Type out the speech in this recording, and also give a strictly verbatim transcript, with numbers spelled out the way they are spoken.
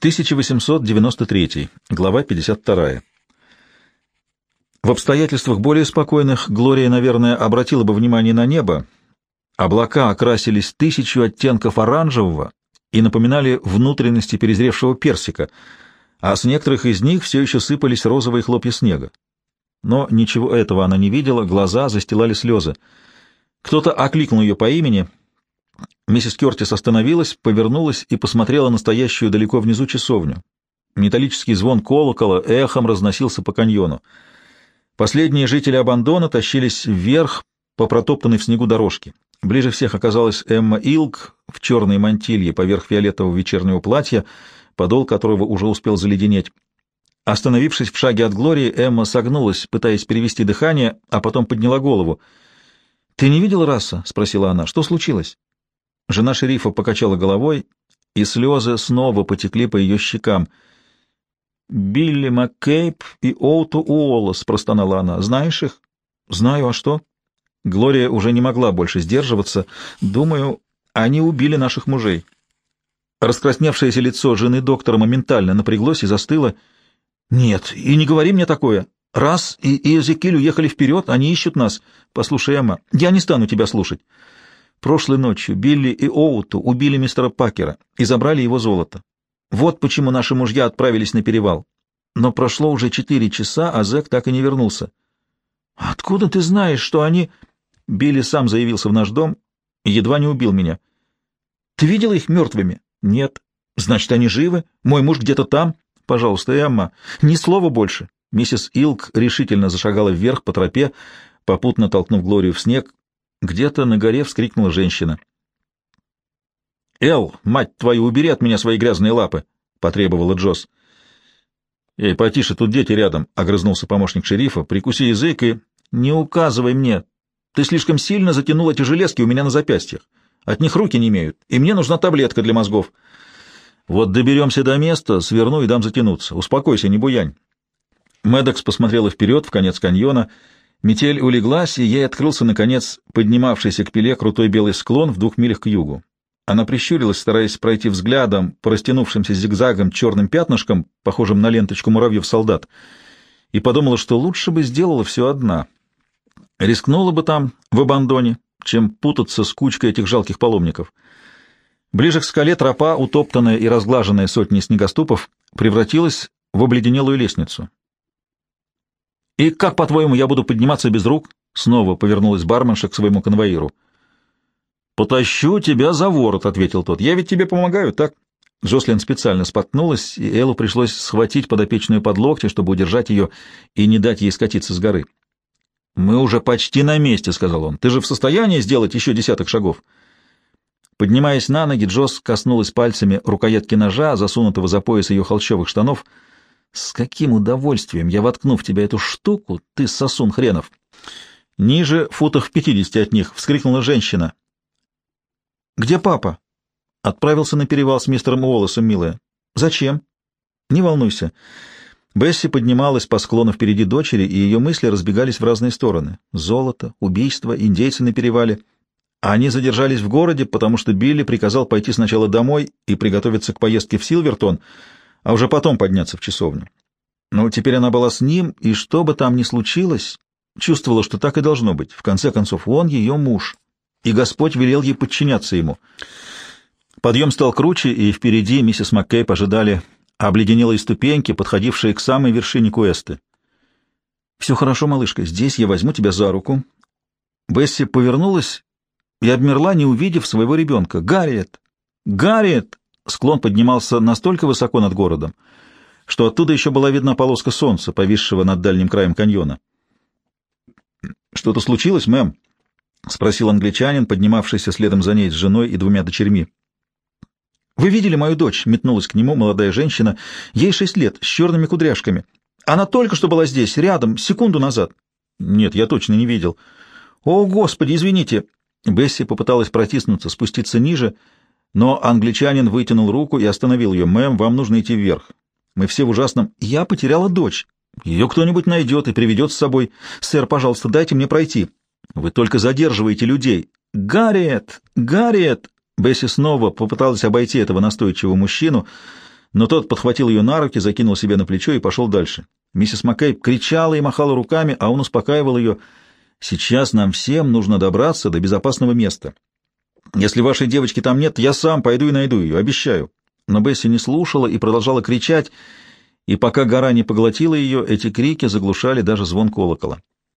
тысяча восемьсот девяносто третий, глава пятьдесят вторая. В обстоятельствах более спокойных Глория, наверное, обратила бы внимание на небо. Облака окрасились тысячью оттенков оранжевого и напоминали внутренности перезревшего персика, а с некоторых из них все еще сыпались розовые хлопья снега. Но ничего этого она не видела, глаза застилали слезы. Кто-то окликнул ее по имени. Миссис Кертис остановилась, повернулась и посмотрела на стоящую далеко внизу часовню. Металлический звон колокола эхом разносился по каньону. Последние жители Абандона тащились вверх по протоптанной в снегу дорожке. Ближе всех оказалась Эмма Илк в черной мантилье поверх фиолетового вечернего платья, подол которого уже успел заледенеть. Остановившись в шаге от Глории, Эмма согнулась, пытаясь перевести дыхание, а потом подняла голову. — Ты не видел Расса? — спросила она. — Что случилось? Жена шерифа покачала головой, и слезы снова потекли по ее щекам. — Билли Маккейб и Оуту Уоллес, — простонала она. — Знаешь их? — Знаю, а что? Глория уже не могла больше сдерживаться. Думаю, они убили наших мужей. Раскрасневшееся лицо жены доктора моментально напряглось и застыло. — Нет, и не говори мне такое. Раз и Иезекииль уехали вперед, они ищут нас. Послушай, Эмма, я не стану тебя слушать. Прошлой ночью Билли и Оуту убили мистера Пакера и забрали его золото. Вот почему наши мужья отправились на перевал. Но прошло уже четыре часа, а зэк так и не вернулся. — Откуда ты знаешь, что они... Билли сам заявился в наш дом и едва не убил меня. — Ты видела их мертвыми? — Нет. — Значит, они живы? Мой муж где-то там? — Пожалуйста, Эмма, ни слова больше. Миссис Илк решительно зашагала вверх по тропе, попутно толкнув Глорию в снег. Где-то на горе вскрикнула женщина. — Эл, мать твою, убери от меня свои грязные лапы! — потребовала Джосс. — Эй, потише, тут дети рядом, — огрызнулся помощник шерифа. — Прикуси язык и... — Не указывай мне. Ты слишком сильно затянул эти железки у меня на запястьях. От них руки не имеют, и мне нужна таблетка для мозгов. Вот доберемся до места, сверну и дам затянуться. Успокойся, не буянь. Мэддокс посмотрела вперед, в конец каньона. Метель улеглась, и ей открылся, наконец, поднимавшийся к пиле крутой белый склон в двух милях к югу. Она прищурилась, стараясь пройти взглядом по растянувшимся зигзагом черным пятнышком, похожим на ленточку муравьев-солдат, и подумала, что лучше бы сделала все одна. Рискнула бы там, в Абандоне, чем путаться с кучкой этих жалких паломников. Ближе к скале тропа, утоптанная и разглаженная сотней снегоступов, превратилась в обледенелую лестницу. «И как, по-твоему, я буду подниматься без рук?» — снова повернулась барменша к своему конвоиру. «Потащу тебя за ворот», — ответил тот. «Я ведь тебе помогаю, так?» Джослин специально споткнулась, и Эллу пришлось схватить подопечную под локти, чтобы удержать ее и не дать ей скатиться с горы. «Мы уже почти на месте», — сказал он. «Ты же в состоянии сделать еще десяток шагов?» Поднимаясь на ноги, Джосс коснулась пальцами рукоятки ножа, засунутого за пояс ее холщовых штанов. «С каким удовольствием я воткну в тебя эту штуку, ты сосун хренов!» Ниже, футах в пятидесяти от них, вскрикнула женщина. «Где папа?» «Отправился на перевал с мистером Уоллесом, милая». «Зачем?» «Не волнуйся». Бесси поднималась по склону впереди дочери, и ее мысли разбегались в разные стороны. Золото, убийство, индейцы на перевале. Они задержались в городе, потому что Билли приказал пойти сначала домой и приготовиться к поездке в Силвертон, а уже потом подняться в часовню. Но теперь она была с ним, и что бы там ни случилось, чувствовала, что так и должно быть. В конце концов, он ее муж, и Господь велел ей подчиняться ему. Подъем стал круче, и впереди миссис Маккейб ожидали обледенелые ступеньки, подходившие к самой вершине Куэсты. «Все хорошо, малышка, здесь я возьму тебя за руку». Бесси повернулась и обмерла, не увидев своего ребенка. «Гарриет! Гарриет!» Склон поднимался настолько высоко над городом, что оттуда еще была видна полоска солнца, повисшего над дальним краем каньона. «Что-то случилось, мэм?» — спросил англичанин, поднимавшийся следом за ней с женой и двумя дочерьми. «Вы видели мою дочь?» — метнулась к нему молодая женщина. «Ей шесть лет, с черными кудряшками. Она только что была здесь, рядом, секунду назад». «Нет, я точно не видел». «О, Господи, извините!» Бесси попыталась протиснуться, спуститься ниже, но англичанин вытянул руку и остановил ее. «Мэм, вам нужно идти вверх. Мы все в ужасном...» «Я потеряла дочь. Ее кто-нибудь найдет и приведет с собой. Сэр, пожалуйста, дайте мне пройти». «Вы только задерживаете людей». «Гарриет! Гарриет!» Бесси снова попыталась обойти этого настойчивого мужчину, но тот подхватил ее на руки, закинул себе на плечо и пошел дальше. Миссис Маккей кричала и махала руками, а он успокаивал ее. «Сейчас нам всем нужно добраться до безопасного места. Если вашей девочки там нет, я сам пойду и найду ее, обещаю». Но Бесси не слушала и продолжала кричать, и пока гора не поглотила ее, эти крики заглушали даже звон колокола.